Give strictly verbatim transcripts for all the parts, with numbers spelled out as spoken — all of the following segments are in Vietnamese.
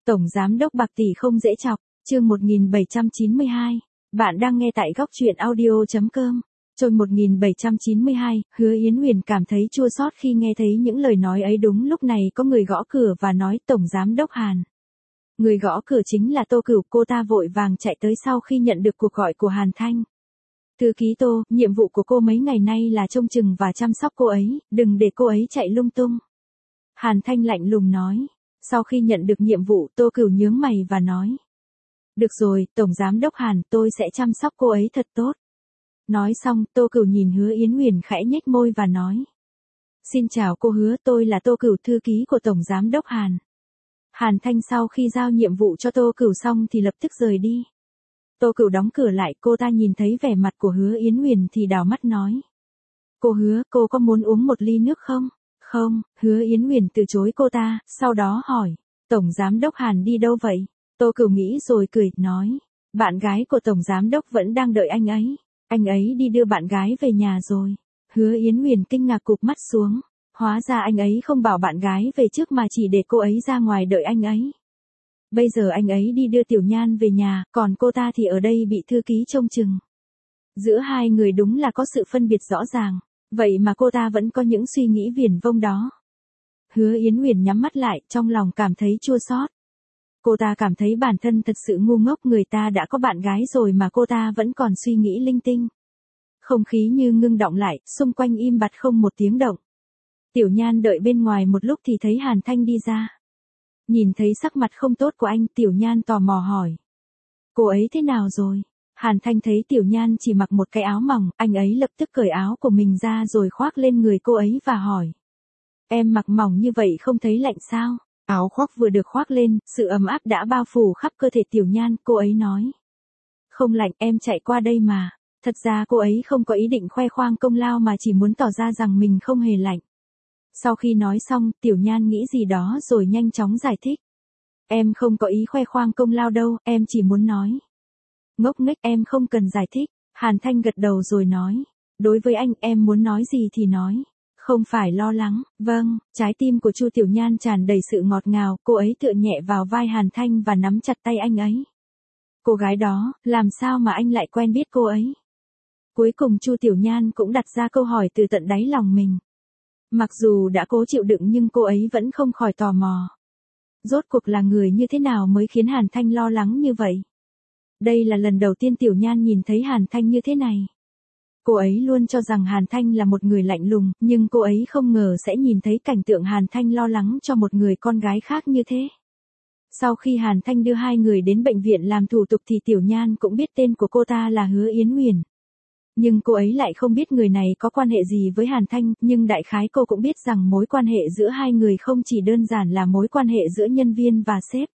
Tổng giám đốc bạc tỷ không dễ chọc, chương một nghìn bảy trăm chín mươi hai. Bạn đang nghe tại góc truyện audio.com. Chương một nghìn bảy trăm chín mươi hai, Hứa Yến Huyền cảm thấy chua xót khi nghe thấy những lời nói ấy. Đúng lúc này có người gõ cửa và nói Tổng giám đốc Hàn. Người gõ cửa chính là Tô Cửu, cô ta vội vàng chạy tới sau khi nhận được cuộc gọi của Hàn Thanh. Thư ký Tô, nhiệm vụ của cô mấy ngày nay là trông chừng và chăm sóc cô ấy, đừng để cô ấy chạy lung tung. Hàn Thanh lạnh lùng nói. Sau khi nhận được nhiệm vụ, Tô Cửu nhướng mày và nói. Được rồi, Tổng giám đốc Hàn, tôi sẽ chăm sóc cô ấy thật tốt. Nói xong, Tô Cửu nhìn Hứa Yến Huyền khẽ nhếch môi và nói. Xin chào cô Hứa, tôi là Tô Cửu, thư ký của Tổng giám đốc Hàn. Hàn Thanh sau khi giao nhiệm vụ cho Tô Cửu xong thì lập tức rời đi. Tô Cửu đóng cửa lại, cô ta nhìn thấy vẻ mặt của Hứa Yến Huyền thì đảo mắt nói. Cô Hứa, cô có muốn uống một ly nước không? Không, Hứa Yến Huyền từ chối cô ta, sau đó hỏi. Tổng giám đốc Hàn đi đâu vậy? Tô Cửu nghĩ rồi cười, nói. Bạn gái của Tổng giám đốc vẫn đang đợi anh ấy. Anh ấy đi đưa bạn gái về nhà rồi. Hứa Yến Huyền kinh ngạc cụp mắt xuống. Hóa ra anh ấy không bảo bạn gái về trước mà chỉ để cô ấy ra ngoài đợi anh ấy. Bây giờ anh ấy đi đưa Tiểu Nhan về nhà, còn cô ta thì ở đây bị thư ký trông chừng. Giữa hai người đúng là có sự phân biệt rõ ràng. Vậy mà cô ta vẫn có những suy nghĩ viển vông đó. Hứa Yến Huyền nhắm mắt lại, trong lòng cảm thấy chua xót. Cô ta cảm thấy bản thân thật sự ngu ngốc, người ta đã có bạn gái rồi mà cô ta vẫn còn suy nghĩ linh tinh. Không khí như ngưng đọng lại, xung quanh im bặt không một tiếng động. Tiểu Nhan đợi bên ngoài một lúc thì thấy Hàn Thanh đi ra. Nhìn thấy sắc mặt không tốt của anh, Tiểu Nhan tò mò hỏi. Cô ấy thế nào rồi? Hàn Thanh thấy Tiểu Nhan chỉ mặc một cái áo mỏng, anh ấy lập tức cởi áo của mình ra rồi khoác lên người cô ấy và hỏi. Em mặc mỏng như vậy không thấy lạnh sao? Áo khoác vừa được khoác lên, sự ấm áp đã bao phủ khắp cơ thể Tiểu Nhan, cô ấy nói. Không lạnh, em chạy qua đây mà. Thật ra cô ấy không có ý định khoe khoang công lao mà chỉ muốn tỏ ra rằng mình không hề lạnh. Sau khi nói xong, Tiểu Nhan nghĩ gì đó rồi nhanh chóng giải thích. Em không có ý khoe khoang công lao đâu, em chỉ muốn nói. Ngốc nghếch, em không cần giải thích. Hàn Thanh gật đầu rồi nói. Đối với anh, em muốn nói gì thì nói. Không phải lo lắng. Vâng, trái tim của Chu Tiểu Nhan tràn đầy sự ngọt ngào, cô ấy tựa nhẹ vào vai Hàn Thanh và nắm chặt tay anh ấy. Cô gái đó, làm sao mà anh lại quen biết cô ấy? Cuối cùng Chu Tiểu Nhan cũng đặt ra câu hỏi từ tận đáy lòng mình. Mặc dù đã cố chịu đựng nhưng cô ấy vẫn không khỏi tò mò. Rốt cuộc là người như thế nào mới khiến Hàn Thanh lo lắng như vậy? Đây là lần đầu tiên Tiểu Nhan nhìn thấy Hàn Thanh như thế này. Cô ấy luôn cho rằng Hàn Thanh là một người lạnh lùng, nhưng cô ấy không ngờ sẽ nhìn thấy cảnh tượng Hàn Thanh lo lắng cho một người con gái khác như thế. Sau khi Hàn Thanh đưa hai người đến bệnh viện làm thủ tục thì Tiểu Nhan cũng biết tên của cô ta là Hứa Yến Huyền. Nhưng cô ấy lại không biết người này có quan hệ gì với Hàn Thanh, nhưng đại khái cô cũng biết rằng mối quan hệ giữa hai người không chỉ đơn giản là mối quan hệ giữa nhân viên và sếp.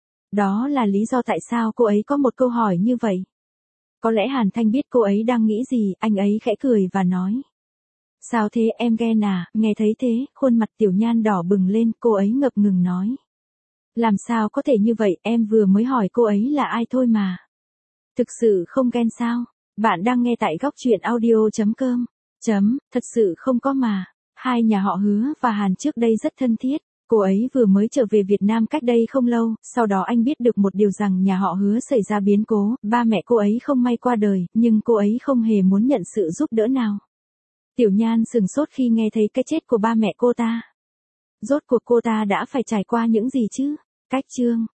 Đó là lý do tại sao cô ấy có một câu hỏi như vậy. Có lẽ Hàn Thanh biết cô ấy đang nghĩ gì, anh ấy khẽ cười và nói. Sao thế, em ghen à? Nghe thấy thế, khuôn mặt Tiểu Nhan đỏ bừng lên, cô ấy ngập ngừng nói. Làm sao có thể như vậy, em vừa mới hỏi cô ấy là ai thôi mà. Thực sự không ghen sao? Bạn đang nghe tại góc truyện audio.com. Chấm, thật sự không có mà. Hai nhà họ Hứa và Hàn trước đây rất thân thiết. Cô ấy vừa mới trở về Việt Nam cách đây không lâu, sau đó anh biết được một điều rằng nhà họ Hứa xảy ra biến cố, ba mẹ cô ấy không may qua đời, nhưng cô ấy không hề muốn nhận sự giúp đỡ nào. Tiểu Nhan sừng sốt khi nghe thấy cái chết của ba mẹ cô ta. Rốt cuộc cô ta đã phải trải qua những gì chứ? Cách chương.